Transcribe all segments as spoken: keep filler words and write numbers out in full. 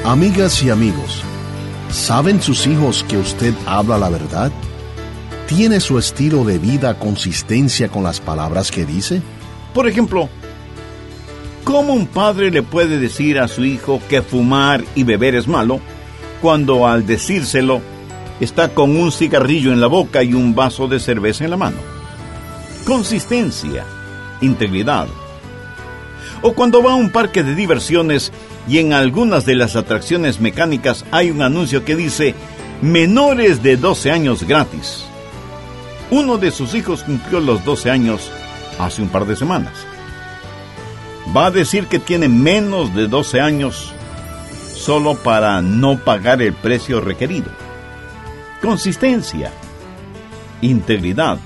Amigas y amigos, ¿saben sus hijos que usted habla la verdad? ¿Tiene su estilo de vida consistencia con las palabras que dice? Por ejemplo, ¿cómo un padre le puede decir a su hijo que fumar y beber es malo, cuando al decírselo está con un cigarrillo en la boca y un vaso de cerveza en la mano? Consistencia, integridad. O cuando va a un parque de diversiones y en algunas de las atracciones mecánicas hay un anuncio que dice menores de doce años gratis. Uno de sus hijos cumplió los doce años hace un par de semanas. ¿Va a decir que tiene menos de doce años solo para no pagar el precio requerido? Consistencia, integridad.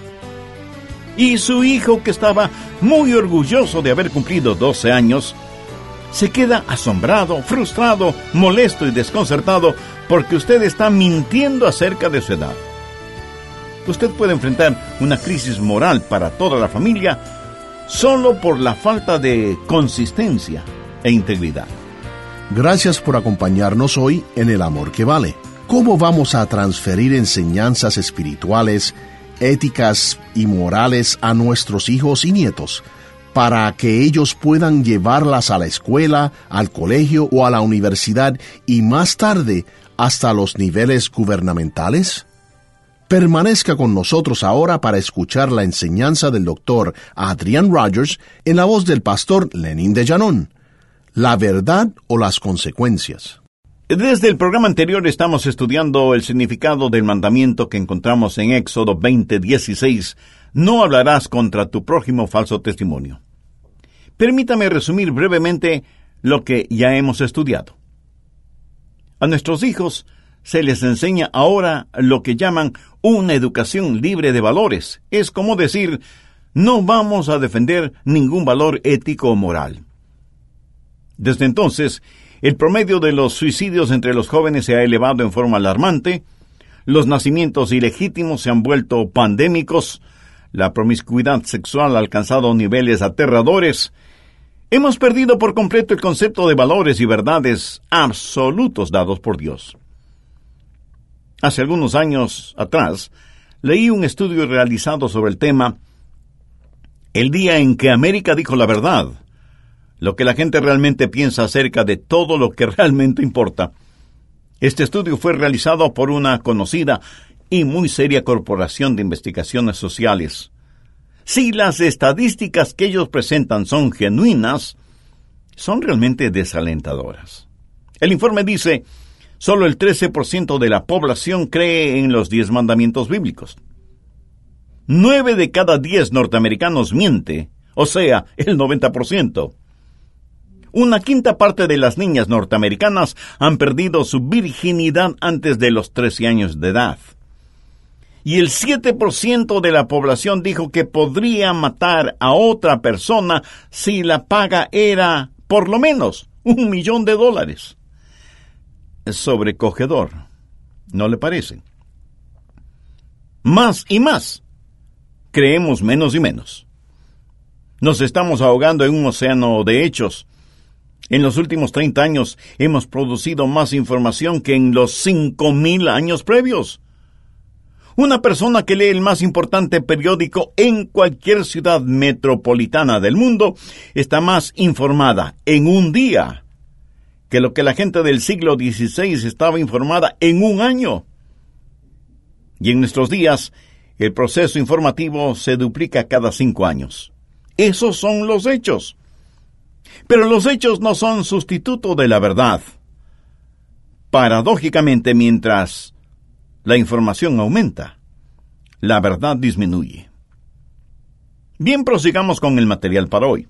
Y su hijo, que estaba muy orgulloso de haber cumplido doce años, se queda asombrado, frustrado, molesto y desconcertado porque usted está mintiendo acerca de su edad. Usted puede enfrentar una crisis moral para toda la familia solo por la falta de consistencia e integridad. Gracias por acompañarnos hoy en El Amor que Vale. ¿Cómo vamos a transferir enseñanzas espirituales, éticas y morales a nuestros hijos y nietos, para que ellos puedan llevarlas a la escuela, al colegio o a la universidad y más tarde hasta los niveles gubernamentales? Permanezca con nosotros ahora para escuchar la enseñanza del doctor Adrian Rogers en la voz del pastor Lenín de Llanón. ¿La verdad o las consecuencias? Desde el programa anterior estamos estudiando el significado del mandamiento que encontramos en Éxodo veinte dieciséis. No hablarás contra tu prójimo falso testimonio. Permítame resumir brevemente lo que ya hemos estudiado. A nuestros hijos se les enseña ahora lo que llaman una educación libre de valores. Es como decir, no vamos a defender ningún valor ético o moral. Desde entonces, el promedio de los suicidios entre los jóvenes se ha elevado en forma alarmante, los nacimientos ilegítimos se han vuelto pandémicos, la promiscuidad sexual ha alcanzado niveles aterradores. Hemos perdido por completo el concepto de valores y verdades absolutos dados por Dios. Hace algunos años atrás, leí un estudio realizado sobre el tema El día en que América dijo la verdad, lo que la gente realmente piensa acerca de todo lo que realmente importa. Este estudio fue realizado por una conocida y muy seria corporación de investigaciones sociales. Si las estadísticas que ellos presentan son genuinas, son realmente desalentadoras. El informe dice, solo el trece por ciento de la población cree en los diez mandamientos bíblicos. Nueve de cada diez norteamericanos miente, o sea, el noventa por ciento. Una quinta parte de las niñas norteamericanas han perdido su virginidad antes de los trece años de edad. Y el siete por ciento de la población dijo que podría matar a otra persona si la paga era, por lo menos, un millón de dólares. Es sobrecogedor, ¿no le parece? Más y más. Creemos menos y menos. Nos estamos ahogando en un océano de hechos. En los últimos treinta años hemos producido más información que en los cinco mil años previos. Una persona que lee el más importante periódico en cualquier ciudad metropolitana del mundo está más informada en un día que lo que la gente del siglo dieciséis estaba informada en un año. Y en nuestros días, el proceso informativo se duplica cada cinco años. Esos son los hechos. Pero los hechos no son sustituto de la verdad. Paradójicamente, mientras la información aumenta, la verdad disminuye. Bien, prosigamos con el material para hoy.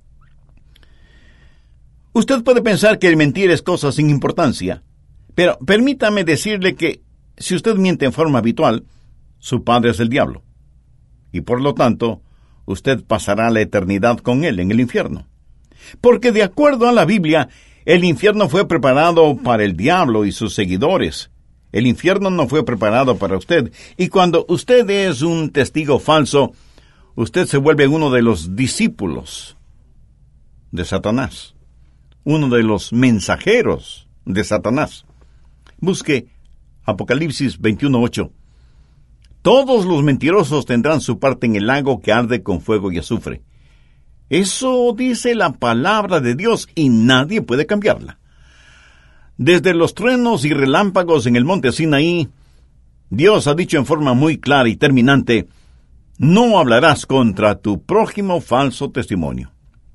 Usted puede pensar que el mentir es cosa sin importancia, pero permítame decirle que si usted miente en forma habitual, su padre es el diablo, y por lo tanto, usted pasará la eternidad con él en el infierno. Porque de acuerdo a la Biblia, el infierno fue preparado para el diablo y sus seguidores. El infierno no fue preparado para usted. Y cuando usted es un testigo falso, usted se vuelve uno de los discípulos de Satanás, uno de los mensajeros de Satanás. Busque Apocalipsis veintiuno ocho. Todos los mentirosos tendrán su parte en el lago que arde con fuego y azufre. Eso dice la palabra de Dios y nadie puede cambiarla. Desde los truenos y relámpagos en el monte Sinaí, Dios ha dicho en forma muy clara y terminante: no hablarás contra tu prójimo falso testimonio.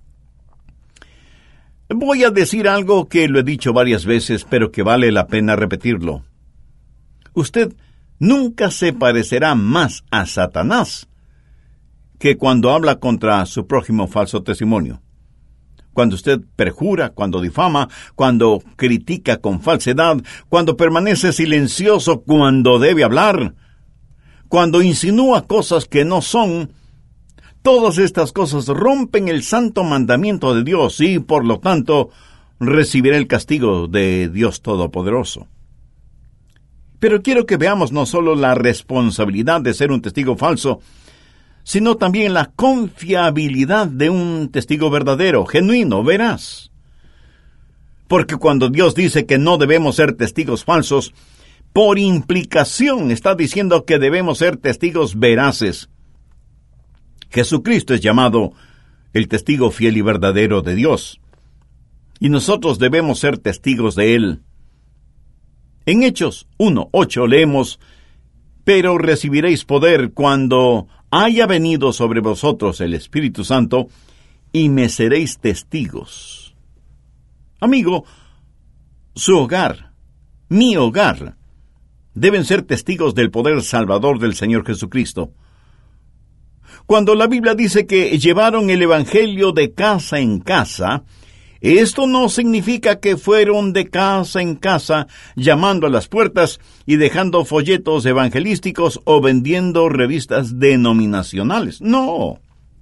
Voy a decir algo que lo he dicho varias veces, pero que vale la pena repetirlo. Usted nunca se parecerá más a Satanás que cuando habla contra su prójimo falso testimonio. Cuando usted perjura, cuando difama, cuando critica con falsedad, cuando permanece silencioso cuando debe hablar, cuando insinúa cosas que no son, todas estas cosas rompen el santo mandamiento de Dios y, por lo tanto, recibirá el castigo de Dios Todopoderoso. Pero quiero que veamos no solo la responsabilidad de ser un testigo falso, sino también la confiabilidad de un testigo verdadero, genuino, veraz. Porque cuando Dios dice que no debemos ser testigos falsos, por implicación está diciendo que debemos ser testigos veraces. Jesucristo es llamado el testigo fiel y verdadero de Dios, y nosotros debemos ser testigos de Él. En Hechos uno ocho leemos: pero recibiréis poder cuando haya venido sobre vosotros el Espíritu Santo, y me seréis testigos. Amigo, su hogar, mi hogar, deben ser testigos del poder salvador del Señor Jesucristo. Cuando la Biblia dice que llevaron el Evangelio de casa en casa, esto no significa que fueron de casa en casa llamando a las puertas y dejando folletos evangelísticos o vendiendo revistas denominacionales. No.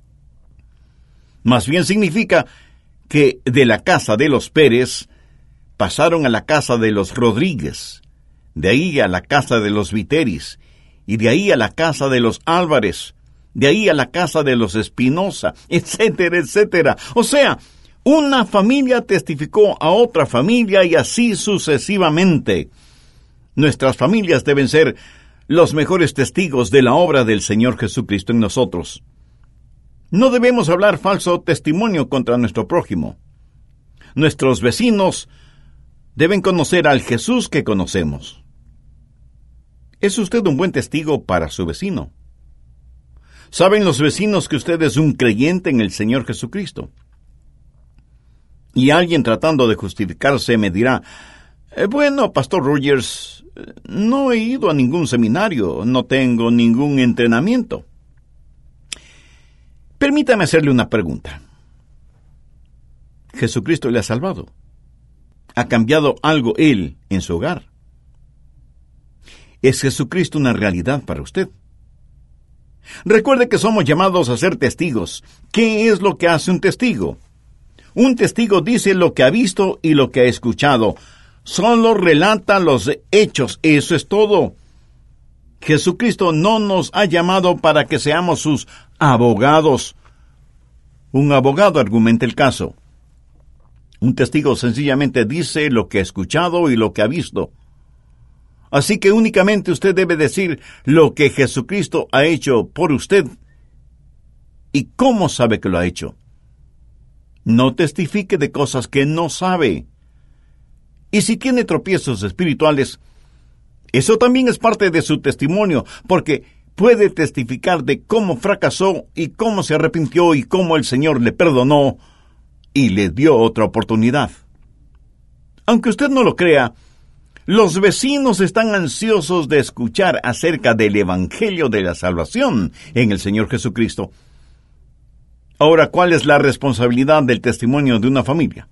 Más bien significa que de la casa de los Pérez pasaron a la casa de los Rodríguez, de ahí a la casa de los Viteris, y de ahí a la casa de los Álvarez, de ahí a la casa de los Espinosa, etcétera, etcétera. O sea, una familia testificó a otra familia y así sucesivamente. Nuestras familias deben ser los mejores testigos de la obra del Señor Jesucristo en nosotros. No debemos hablar falso testimonio contra nuestro prójimo. Nuestros vecinos deben conocer al Jesús que conocemos. ¿Es usted un buen testigo para su vecino? ¿Saben los vecinos que usted es un creyente en el Señor Jesucristo? Y alguien tratando de justificarse me dirá: eh, bueno, Pastor Rogers, no he ido a ningún seminario, no tengo ningún entrenamiento. Permítame hacerle una pregunta. ¿Jesucristo le ha salvado? ¿Ha cambiado algo Él en su hogar? ¿Es Jesucristo una realidad para usted? Recuerde que somos llamados a ser testigos. ¿Qué es lo que hace un testigo? Un testigo dice lo que ha visto y lo que ha escuchado. Solo relata los hechos, eso es todo. Jesucristo no nos ha llamado para que seamos sus abogados. Un abogado argumenta el caso. Un testigo sencillamente dice lo que ha escuchado y lo que ha visto. Así que únicamente usted debe decir lo que Jesucristo ha hecho por usted y cómo sabe que lo ha hecho. No testifique de cosas que no sabe. Y si tiene tropiezos espirituales, eso también es parte de su testimonio, porque puede testificar de cómo fracasó y cómo se arrepintió y cómo el Señor le perdonó y le dio otra oportunidad. Aunque usted no lo crea, los vecinos están ansiosos de escuchar acerca del Evangelio de la salvación en el Señor Jesucristo. Ahora, ¿cuál es la responsabilidad del testimonio de una familia?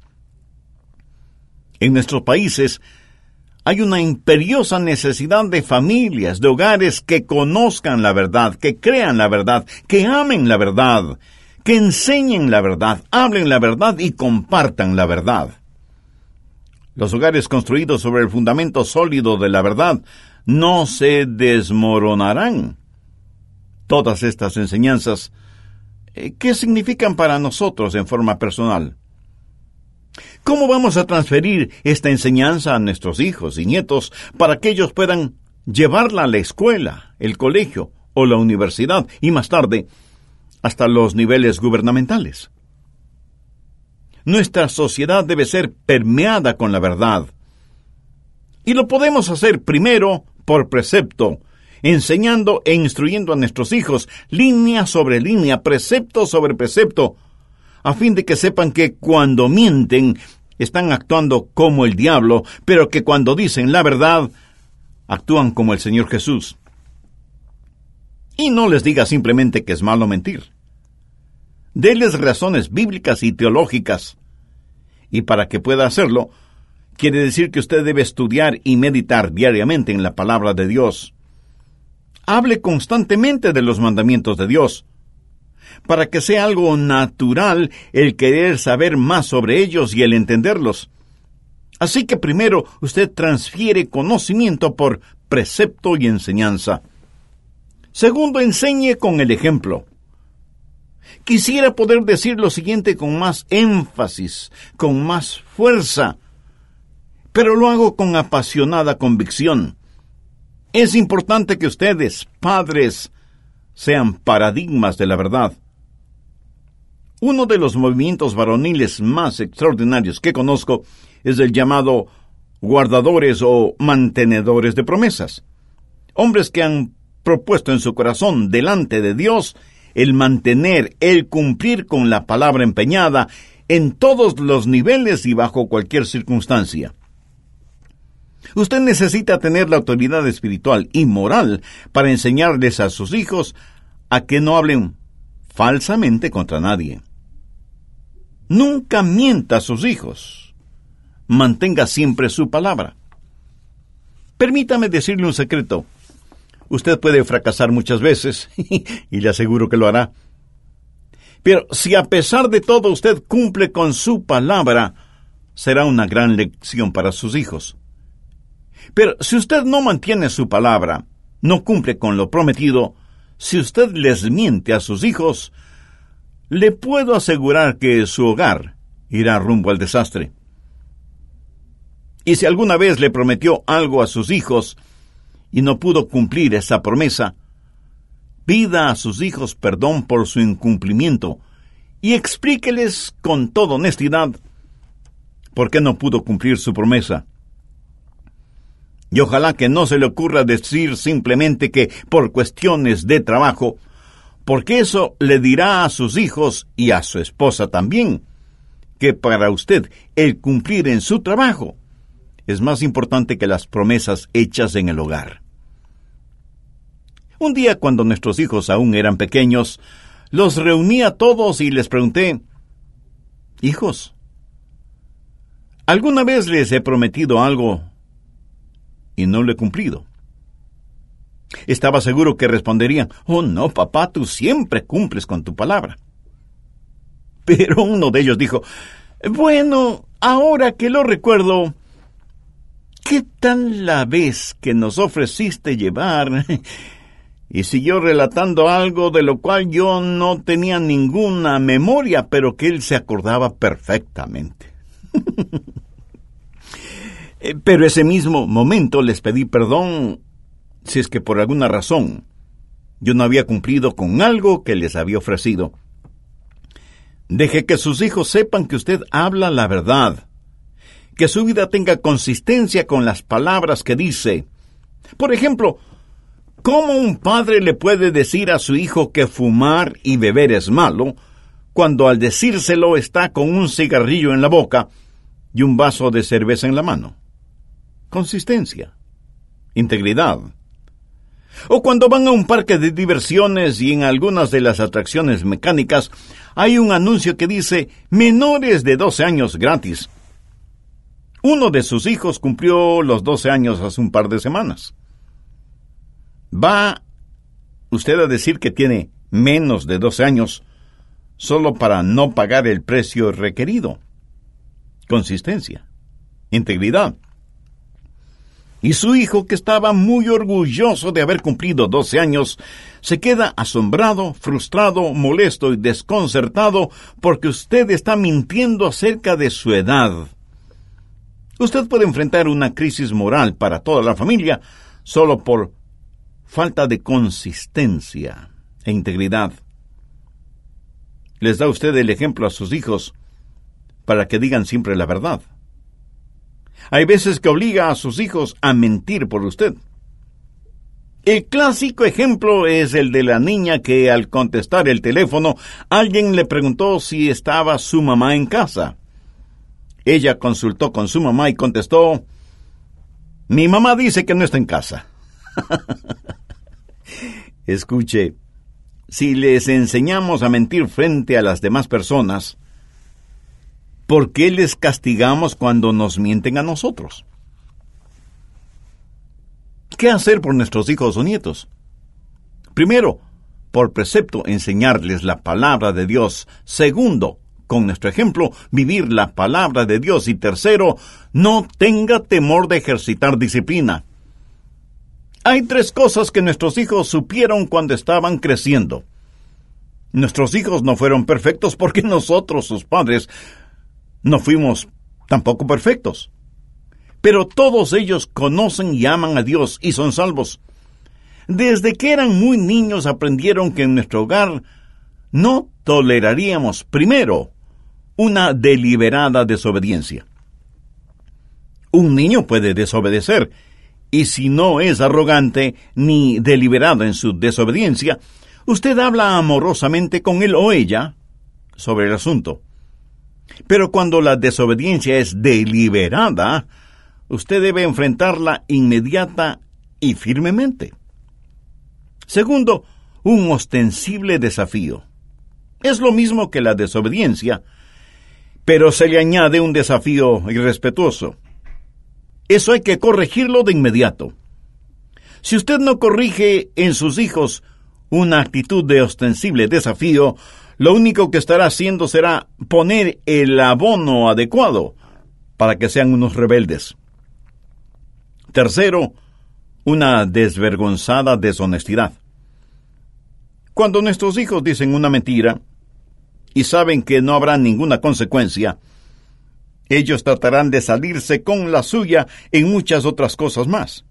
En nuestros países hay una imperiosa necesidad de familias, de hogares que conozcan la verdad, que crean la verdad, que amen la verdad, que enseñen la verdad, hablen la verdad y compartan la verdad. Los hogares construidos sobre el fundamento sólido de la verdad no se desmoronarán. Todas estas enseñanzas, ¿qué significan para nosotros en forma personal? ¿Cómo ¿cómo vamos a transferir esta enseñanza a nuestros hijos y nietos para que ellos puedan llevarla a la escuela, el colegio o la universidad y más tarde hasta los niveles gubernamentales? Nuestra sociedad debe ser permeada con la verdad. Y lo podemos hacer primero por precepto, enseñando e instruyendo a nuestros hijos línea sobre línea, precepto sobre precepto, a fin de que sepan que cuando mienten están actuando como el diablo, pero que cuando dicen la verdad actúan como el Señor Jesús. Y no les diga simplemente que es malo mentir. Deles razones bíblicas y teológicas. Y para que pueda hacerlo, quiere decir que usted debe estudiar y meditar diariamente en la palabra de Dios. Hable constantemente de los mandamientos de Dios, para que sea algo natural el querer saber más sobre ellos y el entenderlos. Así que primero usted transfiere conocimiento por precepto y enseñanza. Segundo, enseñe con el ejemplo. Quisiera poder decir lo siguiente con más énfasis, con más fuerza, pero lo hago con apasionada convicción. Es importante que ustedes, padres, sean paradigmas de la verdad. Uno de los movimientos varoniles más extraordinarios que conozco es el llamado guardadores o mantenedores de promesas. Hombres que han propuesto en su corazón delante de Dios el mantener, el cumplir con la palabra empeñada en todos los niveles y bajo cualquier circunstancia. Usted necesita tener la autoridad espiritual y moral para enseñarles a sus hijos a que no hablen falsamente contra nadie. Nunca mienta a sus hijos. Mantenga siempre su palabra. Permítame decirle un secreto. Usted puede fracasar muchas veces, y le aseguro que lo hará. Pero si a pesar de todo usted cumple con su palabra, será una gran lección para sus hijos. Pero si usted no mantiene su palabra, no cumple con lo prometido, si usted les miente a sus hijos, le puedo asegurar que su hogar irá rumbo al desastre. Y si alguna vez le prometió algo a sus hijos y no pudo cumplir esa promesa, pida a sus hijos perdón por su incumplimiento y explíqueles con toda honestidad por qué no pudo cumplir su promesa. Y ojalá que no se le ocurra decir simplemente que por cuestiones de trabajo, porque eso le dirá a sus hijos y a su esposa también, que para usted el cumplir en su trabajo es más importante que las promesas hechas en el hogar. Un día, cuando nuestros hijos aún eran pequeños, los reuní a todos y les pregunté: hijos, ¿alguna vez les he prometido algo y no lo he cumplido? Estaba seguro que responderían: oh no, papá, tú siempre cumples con tu palabra. Pero uno de ellos dijo: bueno, ahora que lo recuerdo, ¿qué tal la vez que nos ofreciste llevar? Y siguió relatando algo de lo cual yo no tenía ninguna memoria, pero que él se acordaba perfectamente. Pero ese mismo momento les pedí perdón si es que por alguna razón yo no había cumplido con algo que les había ofrecido. Deje que sus hijos sepan que usted habla la verdad, que su vida tenga consistencia con las palabras que dice. Por ejemplo, ¿cómo un padre le puede decir a su hijo que fumar y beber es malo, cuando al decírselo está con un cigarrillo en la boca y un vaso de cerveza en la mano? Consistencia, integridad. O cuando van a un parque de diversiones y en algunas de las atracciones mecánicas hay un anuncio que dice menores de doce años gratis. Uno de sus hijos cumplió los doce años hace un par de semanas. ¿Va usted a decir que tiene menos de doce años solo para no pagar el precio requerido? Consistencia, integridad. Y su hijo, que estaba muy orgulloso de haber cumplido doce años, se queda asombrado, frustrado, molesto y desconcertado porque usted está mintiendo acerca de su edad. Usted puede enfrentar una crisis moral para toda la familia solo por falta de consistencia e integridad. Les da usted el ejemplo a sus hijos para que digan siempre la verdad. Hay veces que obliga a sus hijos a mentir por usted. El clásico ejemplo es el de la niña que al contestar el teléfono, alguien le preguntó si estaba su mamá en casa. Ella consultó con su mamá y contestó: mi mamá dice que no está en casa. Escuche, si les enseñamos a mentir frente a las demás personas, ¿por qué les castigamos cuando nos mienten a nosotros? ¿Qué hacer por nuestros hijos o nietos? Primero, por precepto, enseñarles la palabra de Dios. Segundo, con nuestro ejemplo, vivir la palabra de Dios. Y tercero, no tenga temor de ejercitar disciplina. Hay tres cosas que nuestros hijos supieron cuando estaban creciendo. Nuestros hijos no fueron perfectos porque nosotros, sus padres, no fuimos tampoco perfectos. Pero todos ellos conocen y aman a Dios y son salvos. Desde que eran muy niños aprendieron que en nuestro hogar no toleraríamos, primero, una deliberada desobediencia. Un niño puede desobedecer, y si no es arrogante ni deliberado en su desobediencia, usted habla amorosamente con él o ella sobre el asunto. Pero cuando la desobediencia es deliberada, usted debe enfrentarla inmediata y firmemente. Segundo, un ostensible desafío. Es lo mismo que la desobediencia, pero se le añade un desafío irrespetuoso. Eso hay que corregirlo de inmediato. Si usted no corrige en sus hijos una actitud de ostensible desafío, lo único que estará haciendo será poner el abono adecuado para que sean unos rebeldes. Tercero, una desvergonzada deshonestidad. Cuando nuestros hijos dicen una mentira y saben que no habrá ninguna consecuencia, ellos tratarán de salirse con la suya en muchas otras cosas más.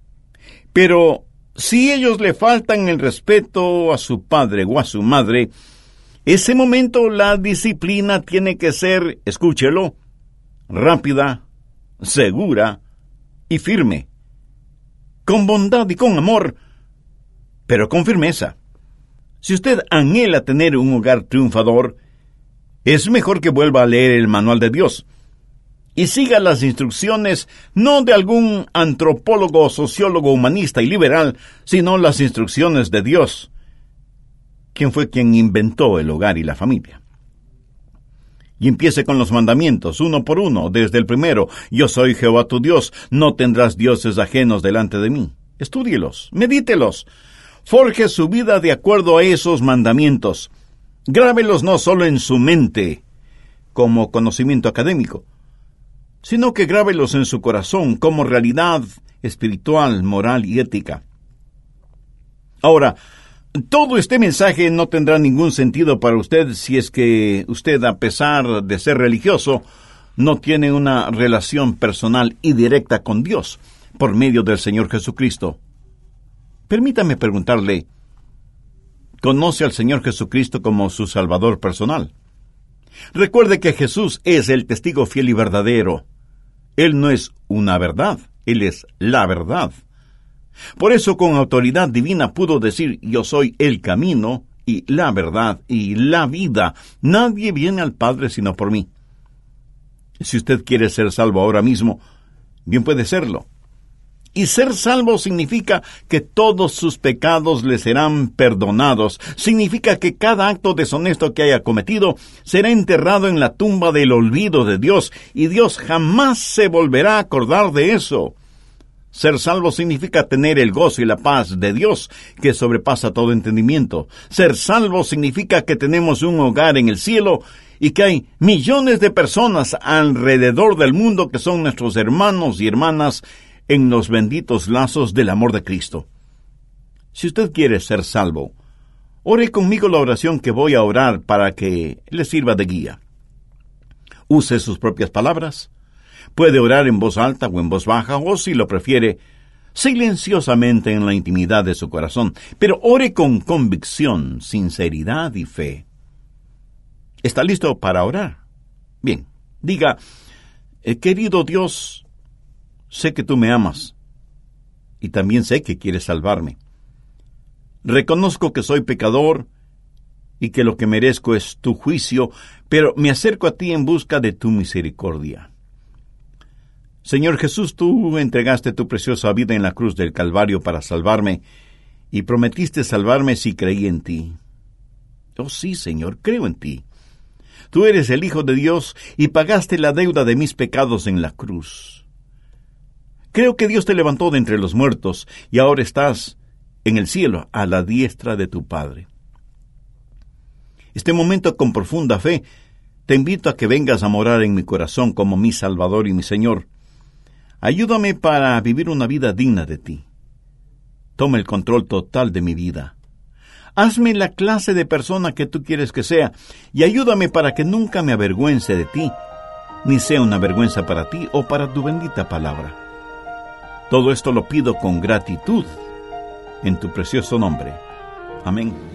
Pero si ellos le faltan el respeto a su padre o a su madre, ese momento la disciplina tiene que ser, escúchelo, rápida, segura y firme, con bondad y con amor, pero con firmeza. Si usted anhela tener un hogar triunfador, es mejor que vuelva a leer el manual de Dios y siga las instrucciones no de algún antropólogo, sociólogo, humanista y liberal, sino las instrucciones de Dios, quien fue quien inventó el hogar y la familia. Y empiece con los mandamientos, uno por uno, desde el primero: yo soy Jehová tu Dios, no tendrás dioses ajenos delante de mí. Estúdielos, medítelos, forje su vida de acuerdo a esos mandamientos. Grábelos no solo en su mente, como conocimiento académico, sino que grábelos en su corazón como realidad espiritual, moral y ética. Ahora, todo este mensaje no tendrá ningún sentido para usted si es que usted, a pesar de ser religioso, no tiene una relación personal y directa con Dios por medio del Señor Jesucristo. Permítame preguntarle, ¿conoce al Señor Jesucristo como su Salvador personal? Recuerde que Jesús es el testigo fiel y verdadero. Él no es una verdad, Él es la verdad. Por eso, con autoridad divina pudo decir: yo soy el camino y la verdad y la vida. Nadie viene al Padre sino por mí. Si usted quiere ser salvo ahora mismo, bien puede serlo. Y ser salvo significa que todos sus pecados le serán perdonados. Significa que cada acto deshonesto que haya cometido será enterrado en la tumba del olvido de Dios, y Dios jamás se volverá a acordar de eso. Ser salvo significa tener el gozo y la paz de Dios, que sobrepasa todo entendimiento. Ser salvo significa que tenemos un hogar en el cielo y que hay millones de personas alrededor del mundo que son nuestros hermanos y hermanas en los benditos lazos del amor de Cristo. Si usted quiere ser salvo, ore conmigo la oración que voy a orar para que le sirva de guía. Use sus propias palabras. Puede orar en voz alta o en voz baja, o si lo prefiere, silenciosamente en la intimidad de su corazón, pero ore con convicción, sinceridad y fe. ¿Está listo para orar? Bien, diga, querido Dios, sé que tú me amas y también sé que quieres salvarme. Reconozco que soy pecador y que lo que merezco es tu juicio, pero me acerco a ti en busca de tu misericordia. Señor Jesús, tú entregaste tu preciosa vida en la cruz del Calvario para salvarme, y prometiste salvarme si creí en ti. Oh sí, Señor, creo en ti. Tú eres el Hijo de Dios y pagaste la deuda de mis pecados en la cruz. Creo que Dios te levantó de entre los muertos y ahora estás en el cielo a la diestra de tu Padre. Este momento, con profunda fe, te invito a que vengas a morar en mi corazón como mi Salvador y mi Señor. Ayúdame para vivir una vida digna de ti. Toma el control total de mi vida. Hazme la clase de persona que tú quieres que sea y ayúdame para que nunca me avergüence de ti, ni sea una vergüenza para ti o para tu bendita palabra. Todo esto lo pido con gratitud en tu precioso nombre. Amén.